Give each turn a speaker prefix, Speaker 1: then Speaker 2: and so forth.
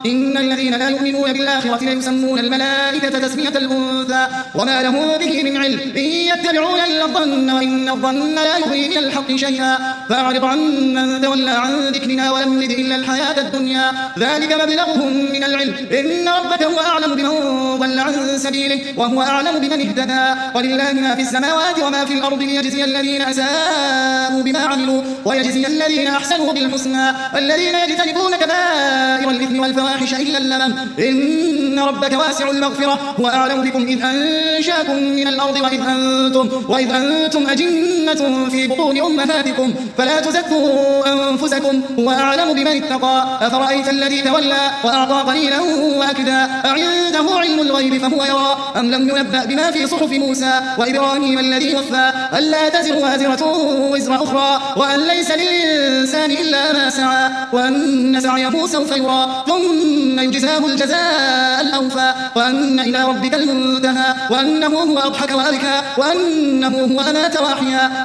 Speaker 1: إن الذين لا يؤمنون بالآخرة ليسمون الملائكة تسمية الأنثى وما له به من علم إن يتبعون إلا الظن وإن الظن لا يغني من الحق شيئا فأعرض عن من تولى عن ذكرنا ولم يرد إلا الحياة الدنيا ذلك مبلغهم من العلم إن ربك هو أعلم بمن ضل عن سبيله وهو أعلم بمن اهتدى ولله ما في السماوات وما في الأرض ليجزي الذين أساءوا بما عملوا ويجزي الذين أحسنوا بالحسنى الذين يجتنبون كبائر الإثم والفواحش إلا اللمم إن ربك واسع المغفرة هو أعلم بكم إذ أنشاكم من الأرض وإذ أنتم أجنة في بطون أمهاتكم فلا تزكوا أنفسكم هو أعلم بمن اتقى أفرأيت الذي تولى وأعطى قليلا وأكدا أعنده علم الغيب فهو يرى أم لم ينبأ بما في صحف موسى وإبراهيم الذي وفى ألا تزر وازرة وزر أخرى وأن ليس للإنسان إلا ما سعى وأن سعيه سوف يرى ثم يجزاه الجزاء الأوفى وأن إلى ربك المنتهى وأنه هو أضحك وأبكى وأنه هو أمات وأحيا